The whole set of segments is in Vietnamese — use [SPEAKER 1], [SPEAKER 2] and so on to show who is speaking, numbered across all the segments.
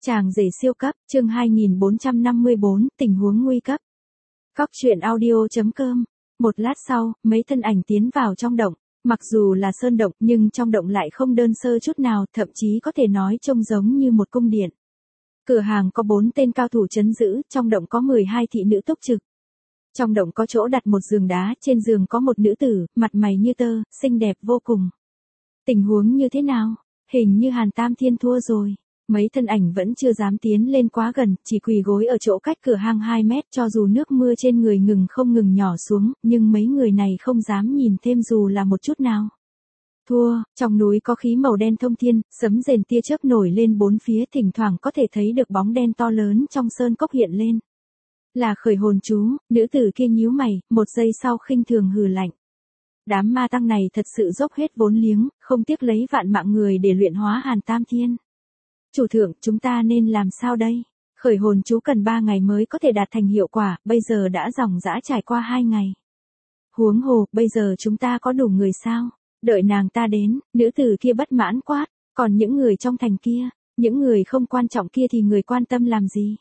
[SPEAKER 1] Chàng rể siêu cấp, chương 2454, tình huống nguy cấp. Cóc truyện audio.com. Một lát sau, mấy thân ảnh tiến vào trong động. Mặc dù là sơn động nhưng trong động lại không đơn sơ chút nào, thậm chí có thể nói trông giống như một cung điện. Cửa hàng có 4 tên cao thủ trấn giữ, trong động có 12 thị nữ túc trực. Trong động có chỗ đặt một giường đá, trên giường có một nữ tử, mặt mày như tơ, xinh đẹp vô cùng. Tình huống như thế nào? Hình như Hàn Tam Thiên thua rồi. Mấy thân ảnh vẫn chưa dám tiến lên quá gần, chỉ quỳ gối ở chỗ cách cửa hang 2 mét, cho dù nước mưa trên người ngừng không ngừng nhỏ xuống, nhưng mấy người này không dám nhìn thêm dù là một chút nào. Thua, trong núi có khí màu đen thông thiên, sấm rền tia chớp nổi lên bốn phía, thỉnh thoảng có thể thấy được bóng đen to lớn trong sơn cốc hiện lên. Là khởi hồn chú, nữ tử kia nhíu mày, một giây sau khinh thường hừ lạnh. Đám ma tăng này thật sự dốc hết vốn liếng, không tiếc lấy vạn mạng người để luyện hóa Hàn Tam Thiên. Chủ thượng, chúng ta nên làm sao đây? Khởi hồn chú cần 3 ngày mới có thể đạt thành hiệu quả, bây giờ đã dòng dã trải qua 2 ngày. Huống hồ, bây giờ chúng ta có đủ người sao? Đợi nàng ta đến, nữ tử kia bất mãn quát, còn những người trong thành kia, những người không quan trọng kia thì người quan tâm làm gì?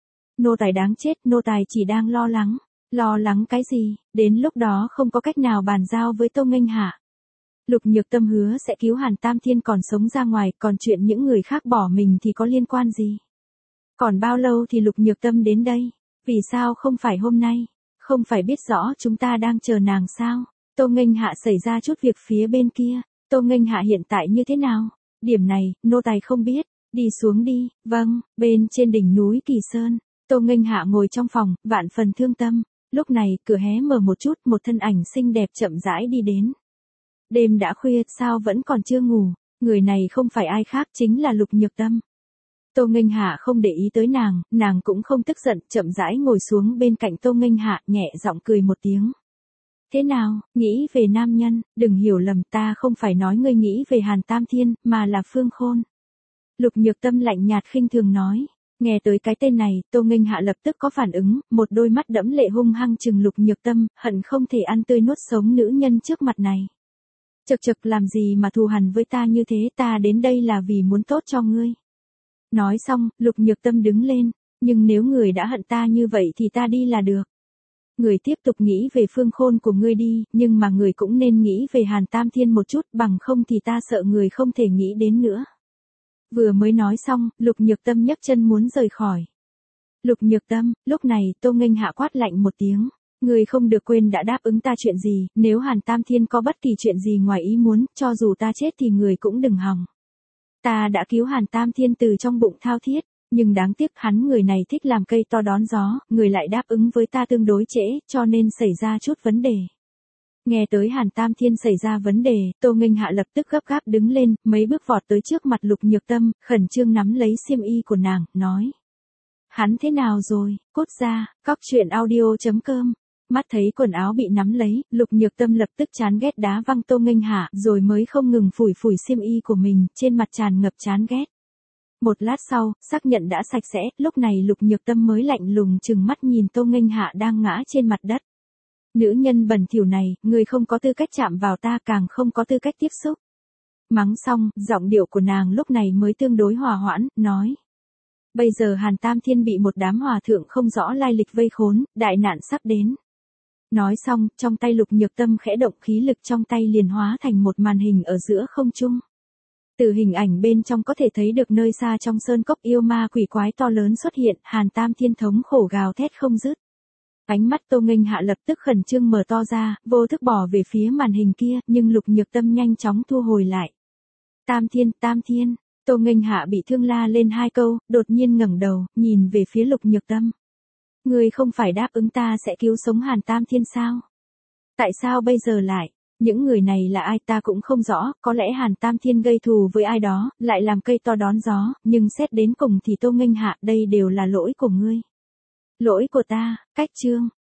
[SPEAKER 1] Nô tài đáng chết, nô tài chỉ đang lo lắng. Lo lắng cái gì, đến lúc đó không có cách nào bàn giao với Tô Nghênh Hạ. Lục Nhược Tâm hứa sẽ cứu Hàn Tam Thiên còn sống ra ngoài, còn chuyện những người khác bỏ mình thì có liên quan gì? Còn bao lâu thì Lục Nhược Tâm đến đây? Vì sao không phải hôm nay? Không phải biết rõ chúng ta đang chờ nàng sao? Tô Nghênh Hạ xảy ra chút việc phía bên kia, Tô Nghênh Hạ hiện tại như thế nào? Điểm này, nô tài không biết, đi xuống đi, vâng, bên trên đỉnh núi Kỳ Sơn, Tô Nghênh Hạ ngồi trong phòng, vạn phần thương tâm. Lúc này, cửa hé mở một chút, một thân ảnh xinh đẹp chậm rãi đi đến. Đêm đã khuya, sao vẫn còn chưa ngủ? Người này không phải ai khác, chính là Lục Nhược Tâm. Tô Nghênh Hạ không để ý tới nàng cũng không tức giận, chậm rãi ngồi xuống bên cạnh Tô Nghênh Hạ, nhẹ giọng cười một tiếng. Thế nào, nghĩ về nam nhân, đừng hiểu lầm, ta không phải nói ngươi nghĩ về Hàn Tam Thiên, mà là Phương Khôn. Lục Nhược Tâm lạnh nhạt khinh thường nói. Nghe tới cái tên này, Tô Nghênh Hạ lập tức có phản ứng, một đôi mắt đẫm lệ hung hăng trừng Lục Nhược Tâm, hận không thể ăn tươi nuốt sống nữ nhân trước mặt này. Chậc chậc, làm gì mà thù hằn với ta như thế, ta đến đây là vì muốn tốt cho ngươi. Nói xong, Lục Nhược Tâm đứng lên, nhưng nếu người đã hận ta như vậy thì ta đi là được. Người tiếp tục nghĩ về Phương Khôn của ngươi đi, nhưng mà người cũng nên nghĩ về Hàn Tam Thiên một chút, bằng không thì ta sợ người không thể nghĩ đến nữa. Vừa mới nói xong, Lục Nhược Tâm nhấc chân muốn rời khỏi. Lục Nhược Tâm, lúc này, Tô Nghênh Hạ quát lạnh một tiếng. Ngươi không được quên đã đáp ứng ta chuyện gì, nếu Hàn Tam Thiên có bất kỳ chuyện gì ngoài ý muốn, cho dù ta chết thì người cũng đừng hòng. Ta đã cứu Hàn Tam Thiên từ trong bụng thao thiết, nhưng đáng tiếc hắn người này thích làm cây to đón gió, người lại đáp ứng với ta tương đối trễ, cho nên xảy ra chút vấn đề. Nghe tới Hàn Tam Thiên xảy ra vấn đề, Tô Nghênh Hạ lập tức gấp gáp đứng lên, mấy bước vọt tới trước mặt Lục Nhược Tâm, khẩn trương nắm lấy xiêm y của nàng, nói. Hắn thế nào rồi, cút ra, cóc truyện audio.com. Mắt thấy quần áo bị nắm lấy, Lục Nhược Tâm lập tức chán ghét đá văng Tô Nghênh Hạ, rồi mới không ngừng phủi xiêm y của mình, trên mặt tràn ngập chán ghét. Một lát sau, xác nhận đã sạch sẽ, lúc này Lục Nhược Tâm mới lạnh lùng trừng mắt nhìn Tô Nghênh Hạ đang ngã trên mặt đất. Nữ nhân bẩn thỉu này, người không có tư cách chạm vào ta, càng không có tư cách tiếp xúc. Mắng xong, giọng điệu của nàng lúc này mới tương đối hòa hoãn, nói. Bây giờ Hàn Tam Thiên bị một đám hòa thượng không rõ lai lịch vây khốn, đại nạn sắp đến. Nói xong, trong tay Lục Nhược Tâm khẽ động, khí lực trong tay liền hóa thành một màn hình ở giữa không trung. Từ hình ảnh bên trong có thể thấy được nơi xa trong sơn cốc yêu ma quỷ quái to lớn xuất hiện, Hàn Tam Thiên thống khổ gào thét không dứt. Ánh mắt Tô Nghênh Hạ lập tức khẩn trương mở to ra, vô thức bỏ về phía màn hình kia, nhưng Lục Nhược Tâm nhanh chóng thu hồi lại. Tam Thiên, Tô Nghênh Hạ bị thương la lên 2 câu, đột nhiên ngẩng đầu, nhìn về phía Lục Nhược Tâm. Ngươi không phải đáp ứng ta sẽ cứu sống Hàn Tam Thiên sao? Tại sao bây giờ lại? Những người này là ai ta cũng không rõ, có lẽ Hàn Tam Thiên gây thù với ai đó, lại làm cây to đón gió, nhưng xét đến cùng thì Tô Nghênh Hạ, đây đều là lỗi của ngươi. Lỗi của ta, cách chương.